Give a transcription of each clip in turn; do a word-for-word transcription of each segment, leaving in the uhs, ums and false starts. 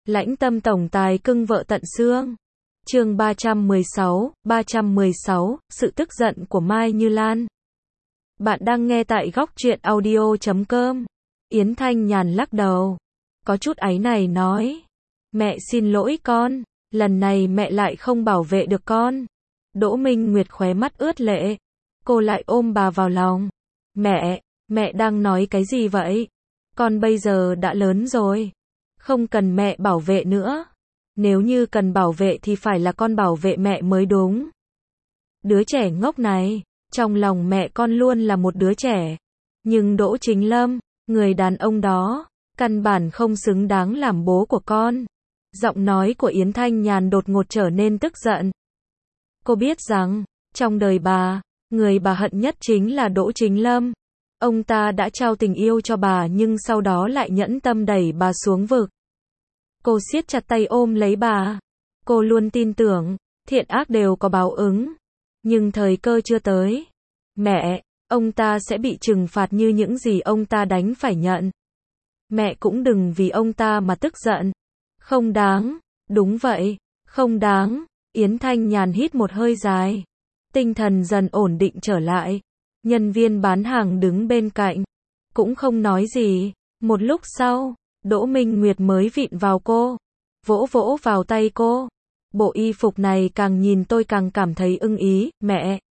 Lãnh tâm tổng tài cưng vợ tận xương. Chương ba trăm mười sáu, ba trăm mười sáu, sự tức giận của Mai Như Lan. Bạn đang nghe tại góc truyện audio chấm com. Yến Thanh Nhàn lắc đầu, có chút áy náy nói, mẹ xin lỗi con, lần này mẹ lại không bảo vệ được con. Đỗ Minh Nguyệt khóe mắt ướt lệ, cô lại ôm bà vào lòng. Mẹ, mẹ đang nói cái gì vậy? Con bây giờ đã lớn rồi, không cần mẹ bảo vệ nữa. Nếu như cần bảo vệ thì phải là con bảo vệ mẹ mới đúng. Đứa trẻ ngốc này, trong lòng mẹ con luôn là một đứa trẻ. Nhưng Đỗ Chính Lâm, người đàn ông đó, căn bản không xứng đáng làm bố của con. Giọng nói của Yến Thanh Nhàn đột ngột trở nên tức giận. Cô biết rằng, trong đời bà, người bà hận nhất chính là Đỗ Chính Lâm. Ông ta đã trao tình yêu cho bà nhưng sau đó lại nhẫn tâm đẩy bà xuống vực. Cô siết chặt tay ôm lấy bà. Cô luôn tin tưởng, thiện ác đều có báo ứng. Nhưng thời cơ chưa tới. Mẹ, ông ta sẽ bị trừng phạt như những gì ông ta đánh phải nhận. Mẹ cũng đừng vì ông ta mà tức giận. Không đáng, đúng vậy, không đáng. Yến Thanh Nhàn hít một hơi dài. Tinh thần dần ổn định trở lại. Nhân viên bán hàng đứng bên cạnh, cũng không nói gì. Một lúc sau, Đỗ Minh Nguyệt mới vịn vào cô, vỗ vỗ vào tay cô. Bộ y phục này càng nhìn tôi càng cảm thấy ưng ý, mẹ.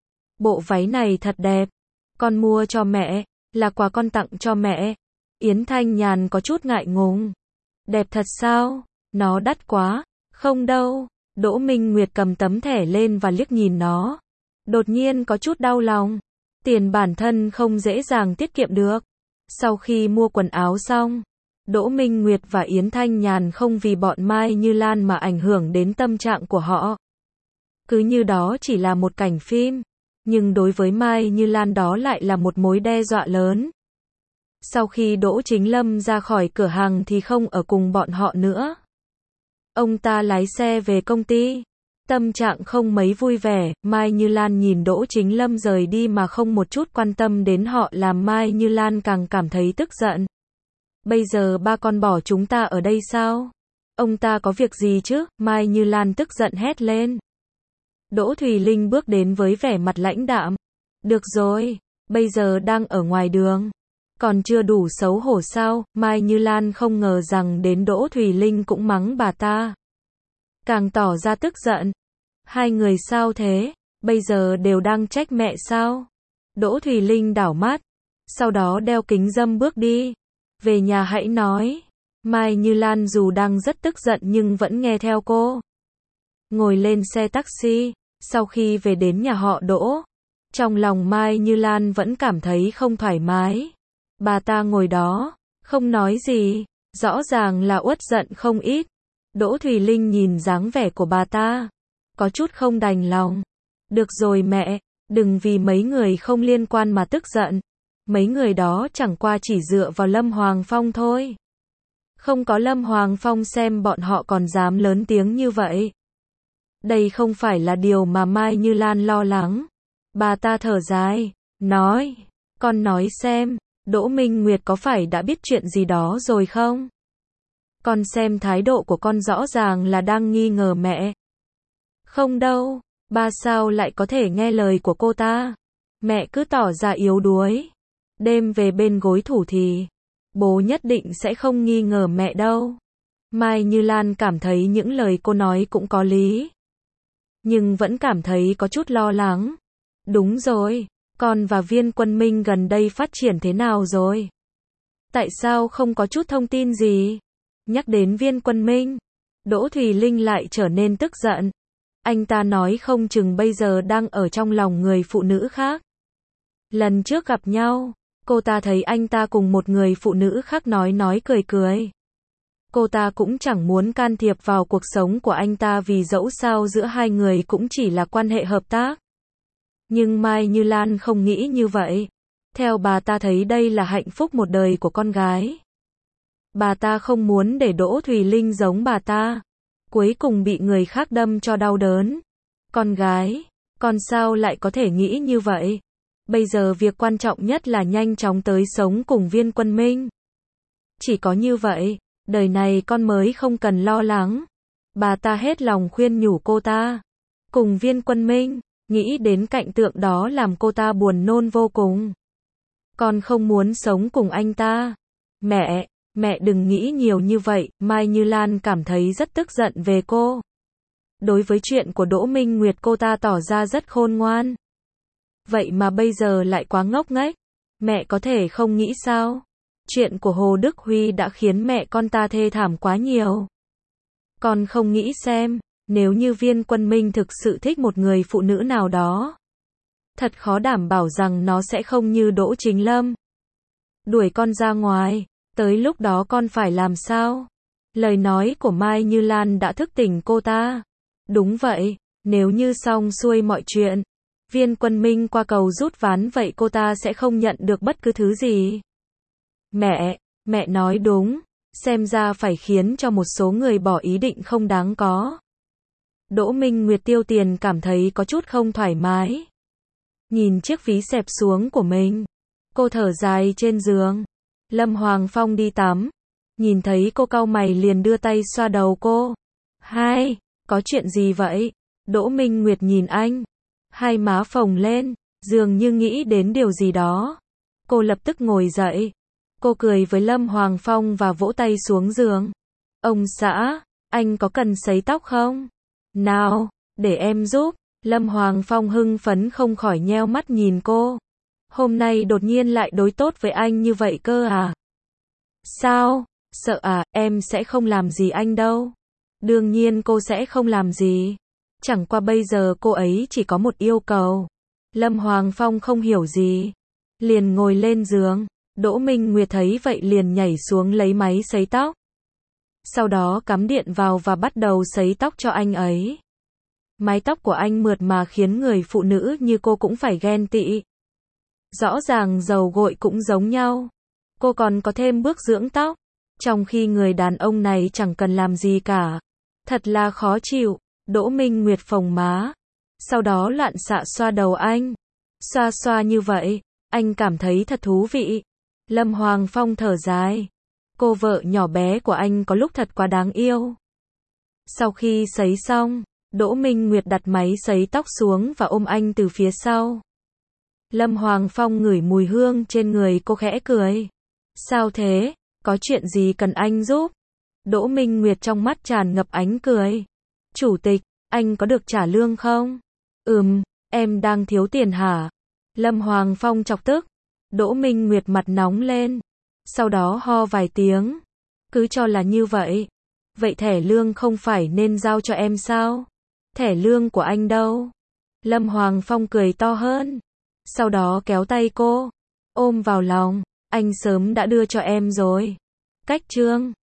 Bộ váy này thật đẹp, con mua cho mẹ, là quà con tặng cho mẹ. Yến Thanh Nhàn có chút ngại ngùng. Đẹp thật sao? Nó đắt quá. Không đâu. Đỗ Minh Nguyệt cầm tấm thẻ lên và liếc nhìn nó. Đột nhiên có chút đau lòng. Tiền bản thân không dễ dàng tiết kiệm được. Sau khi mua quần áo xong, Đỗ Minh Nguyệt và Yến Thanh Nhàn không vì bọn Mai Như Lan mà ảnh hưởng đến tâm trạng của họ. Cứ như đó chỉ là một cảnh phim, nhưng đối với Mai Như Lan đó lại là một mối đe dọa lớn. Sau khi Đỗ Chính Lâm ra khỏi cửa hàng thì không ở cùng bọn họ nữa. Ông ta lái xe về công ty. Tâm trạng không mấy vui vẻ. Mai Như Lan nhìn Đỗ Chính Lâm rời đi mà không một chút quan tâm đến họ làm Mai Như Lan càng cảm thấy tức giận. Bây giờ ba con bỏ chúng ta ở đây sao? Ông ta có việc gì chứ? Mai Như Lan tức giận hét lên. Đỗ Thùy Linh bước đến với vẻ mặt lãnh đạm. Được rồi, bây giờ đang ở ngoài đường. Còn chưa đủ xấu hổ sao? Mai Như Lan không ngờ rằng đến Đỗ Thùy Linh cũng mắng bà ta. Càng tỏ ra tức giận. Hai người sao thế? Bây giờ đều đang trách mẹ sao? Đỗ Thùy Linh đảo mắt. Sau đó đeo kính râm bước đi. Về nhà hãy nói. Mai Như Lan dù đang rất tức giận nhưng vẫn nghe theo cô. Ngồi lên xe taxi. Sau khi về đến nhà họ Đỗ, trong lòng Mai Như Lan vẫn cảm thấy không thoải mái. Bà ta ngồi đó, không nói gì, rõ ràng là uất giận không ít. Đỗ Thùy Linh nhìn dáng vẻ của bà ta, có chút không đành lòng. Được rồi mẹ, đừng vì mấy người không liên quan mà tức giận. Mấy người đó chẳng qua chỉ dựa vào Lâm Hoàng Phong thôi. Không có Lâm Hoàng Phong xem bọn họ còn dám lớn tiếng như vậy. Đây không phải là điều mà Mai Như Lan lo lắng. Bà ta thở dài, nói, con nói xem, Đỗ Minh Nguyệt có phải đã biết chuyện gì đó rồi không? Con xem thái độ của con rõ ràng là đang nghi ngờ mẹ. Không đâu, ba sao lại có thể nghe lời của cô ta? Mẹ cứ tỏ ra yếu đuối. Đêm về bên gối thủ thì, bố nhất định sẽ không nghi ngờ mẹ đâu. Mai Như Lan cảm thấy những lời cô nói cũng có lý. Nhưng vẫn cảm thấy có chút lo lắng. Đúng rồi, con và Viên Quân Minh gần đây phát triển thế nào rồi? Tại sao không có chút thông tin gì? Nhắc đến Viên Quân Minh, Đỗ Thùy Linh lại trở nên tức giận. Anh ta nói không chừng bây giờ đang ở trong lòng người phụ nữ khác. Lần trước gặp nhau, cô ta thấy anh ta cùng một người phụ nữ khác nói nói cười cười. Cô ta cũng chẳng muốn can thiệp vào cuộc sống của anh ta vì dẫu sao giữa hai người cũng chỉ là quan hệ hợp tác. Nhưng Mai Như Lan không nghĩ như vậy. Theo bà ta thấy đây là hạnh phúc một đời của con gái. Bà ta không muốn để Đỗ Thùy Linh giống bà ta. Cuối cùng bị người khác đâm cho đau đớn. Con gái, con sao lại có thể nghĩ như vậy? Bây giờ việc quan trọng nhất là nhanh chóng tới sống cùng Viên Quân Minh. Chỉ có như vậy, Đời này con mới không cần lo lắng. Bà ta hết lòng khuyên nhủ cô ta. Cùng Viên Quân Minh, nghĩ đến cảnh tượng đó làm cô ta buồn nôn vô cùng. Con không muốn sống cùng anh ta. Mẹ, mẹ đừng nghĩ nhiều như vậy, Mai Như Lan cảm thấy rất tức giận về cô. Đối với chuyện của Đỗ Minh Nguyệt cô ta tỏ ra rất khôn ngoan. Vậy mà bây giờ lại quá ngốc nghếch. Mẹ có thể không nghĩ sao? Chuyện của Hồ Đức Huy đã khiến mẹ con ta thê thảm quá nhiều. Con không nghĩ xem, nếu như Viên Quân Minh thực sự thích một người phụ nữ nào đó, thật khó đảm bảo rằng nó sẽ không như Đỗ Chính Lâm. Đuổi con ra ngoài, tới lúc đó con phải làm sao? Lời nói của Mai Như Lan đã thức tỉnh cô ta. Đúng vậy, nếu như xong xuôi mọi chuyện, Viên Quân Minh qua cầu rút ván vậy cô ta sẽ không nhận được bất cứ thứ gì. Mẹ, mẹ nói đúng, xem ra phải khiến cho một số người bỏ ý định không đáng có. Đỗ Minh Nguyệt tiêu tiền cảm thấy có chút không thoải mái. Nhìn chiếc ví xẹp xuống của mình, cô thở dài trên giường. Lâm Hoàng Phong đi tắm, nhìn thấy cô cau mày liền đưa tay xoa đầu cô. Hai, có chuyện gì vậy? Đỗ Minh Nguyệt nhìn anh, hai má phồng lên, dường như nghĩ đến điều gì đó. Cô lập tức ngồi dậy. Cô cười với Lâm Hoàng Phong và vỗ tay xuống giường. Ông xã, anh có cần sấy tóc không? Nào, để em giúp. Lâm Hoàng Phong hưng phấn không khỏi nheo mắt nhìn cô. Hôm nay đột nhiên lại đối tốt với anh như vậy cơ à? Sao? Sợ à, em sẽ không làm gì anh đâu. Đương nhiên cô sẽ không làm gì. Chẳng qua bây giờ cô ấy chỉ có một yêu cầu. Lâm Hoàng Phong không hiểu gì. Liền ngồi lên giường. Đỗ Minh Nguyệt thấy vậy liền nhảy xuống lấy máy sấy tóc. Sau đó cắm điện vào và bắt đầu sấy tóc cho anh ấy. Mái tóc của anh mượt mà khiến người phụ nữ như cô cũng phải ghen tị. Rõ ràng dầu gội cũng giống nhau. Cô còn có thêm bước dưỡng tóc. Trong khi người đàn ông này chẳng cần làm gì cả. Thật là khó chịu. Đỗ Minh Nguyệt phồng má. Sau đó loạn xạ xoa đầu anh. Xoa xoa như vậy, anh cảm thấy thật thú vị. Lâm Hoàng Phong thở dài. Cô vợ nhỏ bé của anh có lúc thật quá đáng yêu. Sau khi sấy xong, Đỗ Minh Nguyệt đặt máy sấy tóc xuống và ôm anh từ phía sau. Lâm Hoàng Phong ngửi mùi hương trên người cô khẽ cười. Sao thế? Có chuyện gì cần anh giúp? Đỗ Minh Nguyệt trong mắt tràn ngập ánh cười. Chủ tịch, anh có được trả lương không? Ừm, em đang thiếu tiền hả? Lâm Hoàng Phong chọc tức. Đỗ Minh Nguyệt mặt nóng lên. Sau đó ho vài tiếng. Cứ cho là như vậy. Vậy thẻ lương không phải nên giao cho em sao? Thẻ lương của anh đâu? Lâm Hoàng Phong cười to hơn. Sau đó kéo tay cô. Ôm vào lòng. Anh sớm đã đưa cho em rồi. Cách trương.